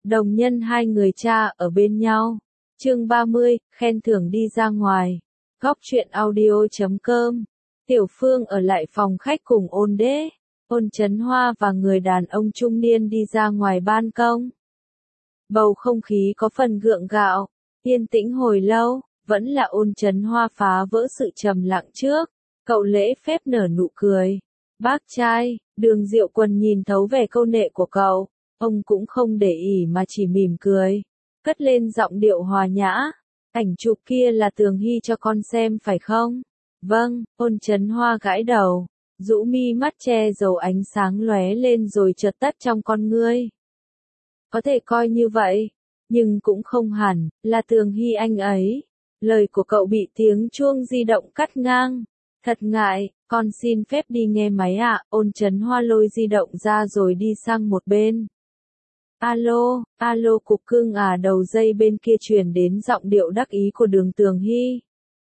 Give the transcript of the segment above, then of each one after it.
Đồng nhân hai người cha ở bên nhau. Chương 30, khen thưởng đi ra ngoài. Góc truyện audio.com. Tiểu Phương ở lại phòng khách cùng Ôn Đế, Ôn Chấn Hoa và người đàn ông trung niên đi ra ngoài ban công. Bầu không khí có phần gượng gạo, yên tĩnh hồi lâu, vẫn là Ôn Chấn Hoa phá vỡ sự trầm lặng trước. Cậu lễ phép nở nụ cười. Bác trai, Đường Diệu Quân nhìn thấu vẻ câu nệ của cậu. Ông cũng không để ý mà chỉ mỉm cười, cất lên giọng điệu hòa nhã. Ảnh chụp kia là Tường Hy cho con xem phải không? Vâng, Ôn Chấn Hoa gãi đầu, rũ mi mắt che giấu ánh sáng lóe lên rồi chợt tắt trong con ngươi. Có thể coi như vậy, nhưng cũng không hẳn, là Tường Hy anh ấy. Lời của cậu bị tiếng chuông di động cắt ngang. Thật ngại, con xin phép đi nghe máy ạ. Ôn Chấn Hoa lôi di động ra rồi đi sang một bên. Alo, cục cưng à, đầu dây bên kia truyền đến giọng điệu đắc ý của Đường Tường Hy.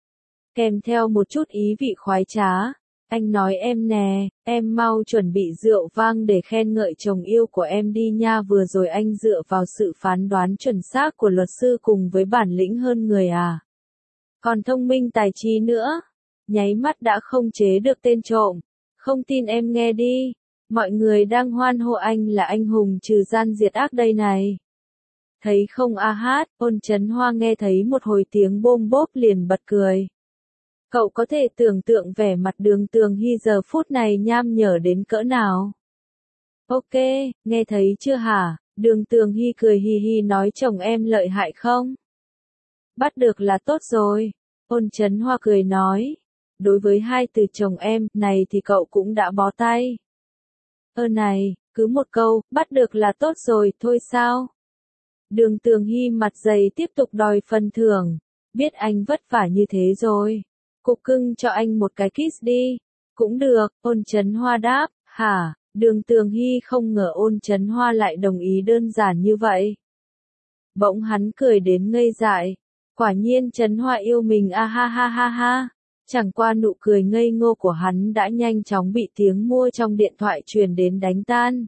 Kèm theo một chút ý vị khoái trá. Anh nói em nè, em mau chuẩn bị rượu vang để khen ngợi chồng yêu của em đi nha. Vừa rồi anh dựa vào sự phán đoán chuẩn xác của luật sư cùng với bản lĩnh hơn người à. Còn thông minh tài trí nữa. Nháy mắt đã không chế được tên trộm. Không tin em nghe đi. Mọi người đang hoan hô anh là anh hùng trừ gian diệt ác đây này. Thấy không a hát, Ôn Chấn Hoa nghe thấy một hồi tiếng bôm bốp liền bật cười. Cậu có thể tưởng tượng vẻ mặt Đường Tường Hy giờ phút này nham nhở đến cỡ nào. Ok, nghe thấy chưa hả? Đường Tường Hy cười hì hì nói chồng em lợi hại không? Bắt được là tốt rồi. Ôn Chấn Hoa cười nói. Đối với hai từ chồng em này thì cậu cũng đã bó tay. Này, cứ một câu, bắt được là tốt rồi, thôi sao? Đường Tường Hy mặt dày tiếp tục đòi phần thưởng. Biết anh vất vả như thế rồi. Cục cưng cho anh một cái kiss đi. Cũng được, Ôn Chấn Hoa đáp. Hả? Đường Tường Hy không ngờ Ôn Chấn Hoa lại đồng ý đơn giản như vậy. Bỗng hắn cười đến ngây dại. Quả nhiên Chấn Hoa yêu mình a ha ha ha ha. Chẳng qua nụ cười ngây ngô của hắn đã nhanh chóng bị tiếng mua trong điện thoại truyền đến đánh tan.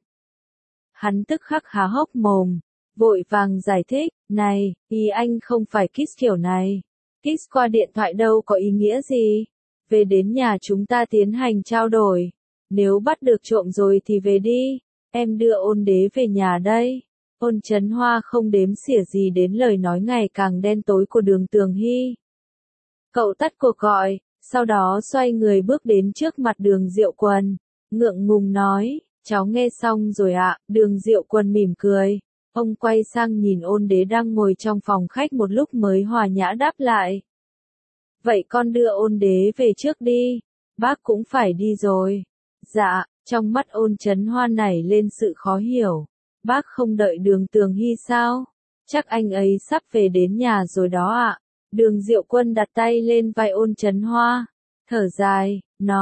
Hắn tức khắc há hốc mồm, vội vàng giải thích, này, ý anh không phải kiss kiểu này. Kiss qua điện thoại đâu có ý nghĩa gì. Về đến nhà chúng ta tiến hành trao đổi. Nếu bắt được trộm rồi thì về đi, em đưa Ôn Đế về nhà đây. Ôn Chấn Hoa không đếm xỉa gì đến lời nói ngày càng đen tối của Đường Tường Hy. Cậu tắt cuộc gọi. Sau đó xoay người bước đến trước mặt Đường Diệu Quân, ngượng ngùng nói, cháu nghe xong rồi ạ. Đường Diệu Quân mỉm cười, ông quay sang nhìn Ôn Đế đang ngồi trong phòng khách một lúc mới hòa nhã đáp lại. Vậy con đưa Ôn Đế về trước đi, bác cũng phải đi rồi. Dạ, trong mắt Ôn Chấn Hoa nảy lên sự khó hiểu, bác không đợi Đường Tường Hy sao? Chắc anh ấy sắp về đến nhà rồi đó ạ. Đường Diệu Quân đặt tay lên vai Ôn Chấn Hoa, thở dài,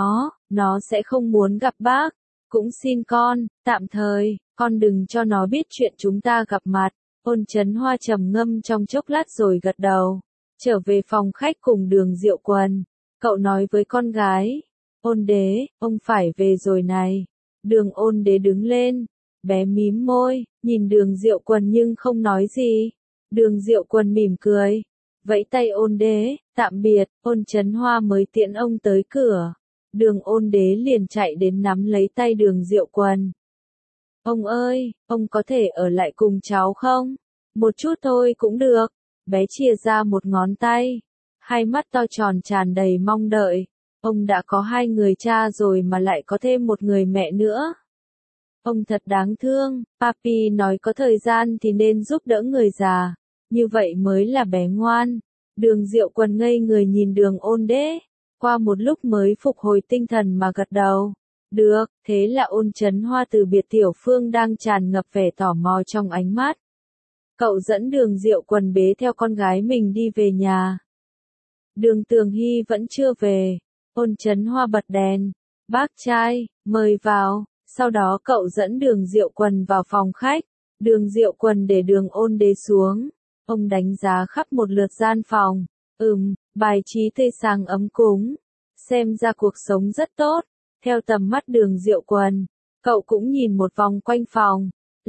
nó sẽ không muốn gặp bác, cũng xin con, tạm thời, con đừng cho nó biết chuyện chúng ta gặp mặt. Ôn Chấn Hoa trầm ngâm trong chốc lát rồi gật đầu, trở về phòng khách cùng Đường Diệu Quân, cậu nói với con gái, Ôn Đế, ông phải về rồi này. Đường Ôn Đế đứng lên, bé mím môi, nhìn Đường Diệu Quân nhưng không nói gì. Đường Diệu Quân mỉm cười. Vẫy tay Ôn Đế, tạm biệt. Ôn Chấn Hoa mới tiễn ông tới cửa. Đường Ôn Đế liền chạy đến nắm lấy tay Đường Diệu Quân. Ông ơi, ông có thể ở lại cùng cháu không? Một chút thôi cũng được. Bé chia ra một ngón tay. Hai mắt to tròn tràn đầy mong đợi. Ông đã có hai người cha rồi mà lại có thêm một người mẹ nữa. Ông thật đáng thương. Papi nói có thời gian thì nên giúp đỡ người già. Như vậy mới là bé ngoan. Đường Diệu Quân ngây người nhìn Đường Ôn Đế. Qua một lúc mới phục hồi tinh thần mà gật đầu. Được, thế là Ôn Chấn Hoa từ biệt Tiểu Phương đang tràn ngập vẻ tò mò trong ánh mắt. Cậu dẫn Đường Diệu Quân bế theo con gái mình đi về nhà. Đường Tường Hy vẫn chưa về. Ôn Chấn Hoa bật đèn. Bác trai, mời vào. Sau đó cậu dẫn Đường Diệu Quân vào phòng khách. Đường Diệu Quân để Đường Ôn Đế xuống. Ông đánh giá khắp một lượt gian phòng. Bài trí tươi sáng ấm cúng. Xem ra cuộc sống rất tốt. Theo tầm mắt Đường Diệu Quân, cậu cũng nhìn một vòng quanh phòng.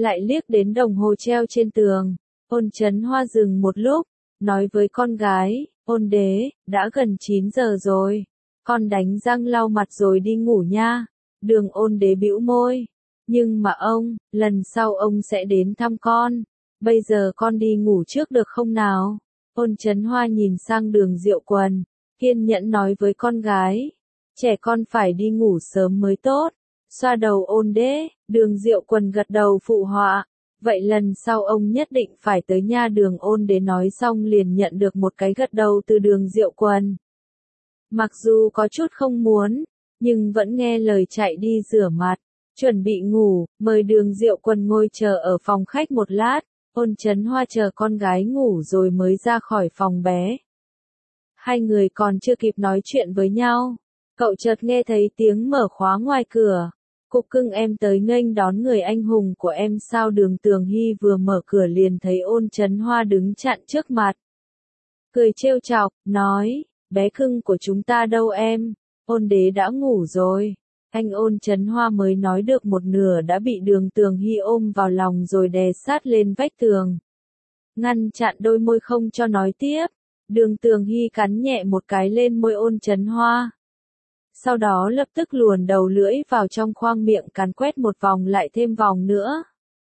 lại liếc đến đồng hồ treo trên tường. Ôn Chấn Hoa dừng một lúc, nói với con gái, Ôn đế, đã gần 9 giờ rồi, con đánh răng lau mặt rồi đi ngủ nha. Đường Ôn đế bĩu môi, nhưng mà ông, lần sau ông sẽ đến thăm con, bây giờ con đi ngủ trước được không nào? Ôn Chấn Hoa nhìn sang Đường Diệu Quần, kiên nhẫn nói với con gái, trẻ con phải đi ngủ sớm mới tốt. Xoa đầu Ôn đế, Đường Diệu Quần gật đầu phụ họa, vậy lần sau ông nhất định phải tới nha. Đường Ôn đế nói xong liền nhận được một cái gật đầu từ Đường Diệu Quần. Mặc dù có chút không muốn, nhưng vẫn nghe lời chạy đi rửa mặt, chuẩn bị ngủ, mời Đường Diệu Quần ngồi chờ ở phòng khách một lát. Ôn Chấn Hoa chờ con gái ngủ rồi mới ra khỏi phòng bé. Hai người còn chưa kịp nói chuyện với nhau, cậu chợt nghe thấy tiếng mở khóa ngoài cửa. Cục Cưng em tới nghênh đón người anh hùng của em sao? Đường Tường Hy vừa mở cửa liền thấy Ôn Chấn Hoa đứng chặn trước mặt. Cười trêu chọc, nói, bé cưng của chúng ta đâu em? Ôn đế đã ngủ rồi. Anh Ôn Chấn Hoa mới nói được một nửa đã bị Đường Tường Hy ôm vào lòng rồi đè sát lên vách tường, ngăn chặn đôi môi không cho nói tiếp. Đường Tường Hy cắn nhẹ một cái lên môi Ôn Chấn Hoa, sau đó lập tức luồn đầu lưỡi vào trong khoang miệng cắn quét một vòng lại thêm vòng nữa.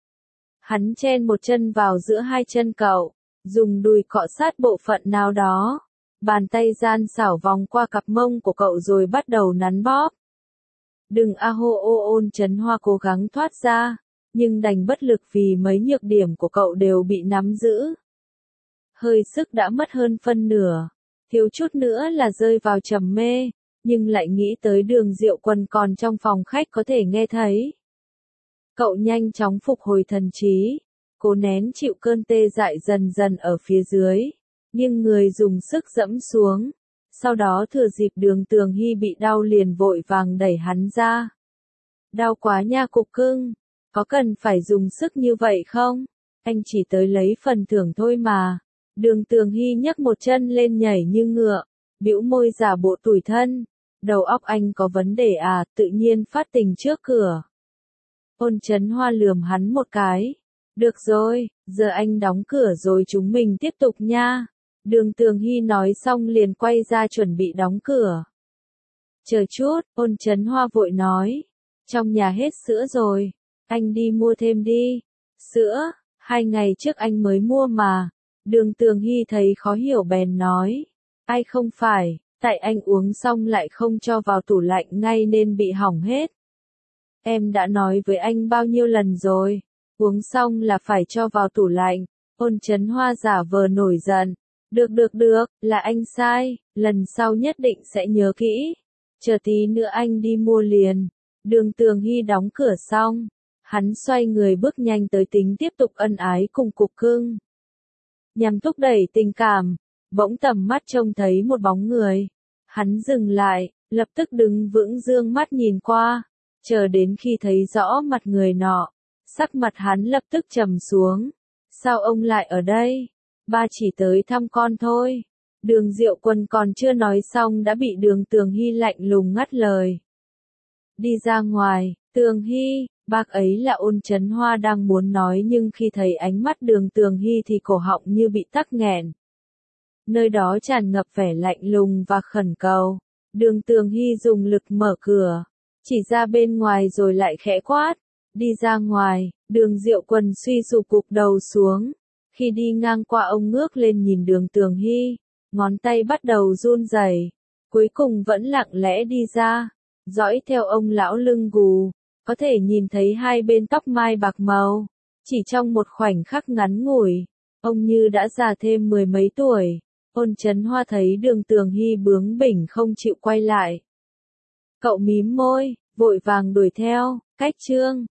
Hắn chen một chân vào giữa hai chân cậu, dùng đùi cọ sát bộ phận nào đó, bàn tay gian xảo vòng qua cặp mông của cậu rồi bắt đầu nắn bóp. Đừng a hô ô. Ôn Chấn Hoa cố gắng thoát ra, nhưng đành bất lực vì mấy nhược điểm của cậu đều bị nắm giữ. Hơi sức đã mất hơn phân nửa, thiếu chút nữa là rơi vào trầm mê, nhưng lại nghĩ tới Đường Diệu Quần còn trong phòng khách có thể nghe thấy. Cậu nhanh chóng phục hồi thần trí, cố nén chịu cơn tê dại dần dần ở phía dưới, nhưng người dùng sức dẫm xuống. Sau đó thừa dịp Đường Tường Hy bị đau liền vội vàng đẩy hắn ra. Đau quá nha Cục Cưng, có cần phải dùng sức như vậy không? Anh chỉ tới lấy phần thưởng thôi mà. Đường Tường Hy nhấc một chân lên nhảy như ngựa, bĩu môi giả bộ tủi thân. Đầu óc anh có vấn đề à? Tự nhiên phát tình trước cửa. Ôn Chấn Hoa lườm hắn một cái. Được rồi, giờ anh đóng cửa rồi chúng mình tiếp tục nha. Đường Tường Hy nói xong liền quay ra chuẩn bị đóng cửa. Chờ chút, Ôn Chấn Hoa vội nói. Trong nhà hết sữa rồi, anh đi mua thêm đi. Sữa, 2 ngày trước anh mới mua mà. Đường Tường Hy thấy khó hiểu bèn nói. Ai không phải, tại anh uống xong lại không cho vào tủ lạnh ngay nên bị hỏng hết. Em đã nói với anh bao nhiêu lần rồi, uống xong là phải cho vào tủ lạnh. Ôn Chấn Hoa giả vờ nổi giận. Được, là anh sai, lần sau nhất định sẽ nhớ kỹ. Chờ tí nữa anh đi mua liền. Đường Tường Hy đóng cửa xong, hắn xoay người bước nhanh tới tính tiếp tục ân ái cùng Cục Cưng. Nhằm thúc đẩy tình cảm, bỗng tầm mắt trông thấy một bóng người. Hắn dừng lại, lập tức đứng vững dương mắt nhìn qua, chờ đến khi thấy rõ mặt người nọ, sắc mặt hắn lập tức trầm xuống. Sao ông lại ở đây? Ba chỉ tới thăm con thôi. Đường Diệu Quân còn chưa nói xong đã bị Đường Tường Hy lạnh lùng ngắt lời. Đi ra ngoài, Tường Hy, bác ấy là Ôn Chấn Hoa đang muốn nói nhưng khi thấy ánh mắt Đường Tường Hy thì cổ họng như bị tắc nghẹn. Nơi đó tràn ngập vẻ lạnh lùng và khẩn cầu. Đường Tường Hy dùng lực mở cửa, chỉ ra bên ngoài rồi lại khẽ quát. Đi ra ngoài. Đường Diệu Quân suy sụp gục đầu xuống. Khi đi ngang qua ông ngước lên nhìn Đường Tường Hy, ngón tay bắt đầu run rẩy, cuối cùng vẫn lặng lẽ đi ra, dõi theo ông lão lưng gù, có thể nhìn thấy hai bên tóc mai bạc màu. Chỉ trong một khoảnh khắc ngắn ngủi, ông như đã già thêm 10 mấy tuổi. Ôn Chấn Hoa thấy Đường Tường Hy bướng bỉnh không chịu quay lại. Cậu mím môi, vội vàng đuổi theo, cách chương.